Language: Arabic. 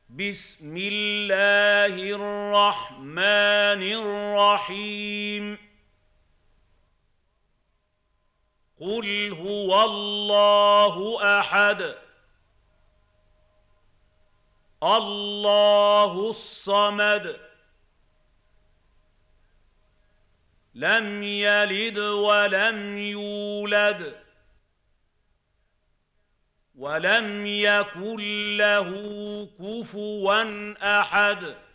بسم الله الرحمن الرحيم قل هو الله أحد الله الصمد لم يلد ولم يولد ولم يكن له كفوا أحد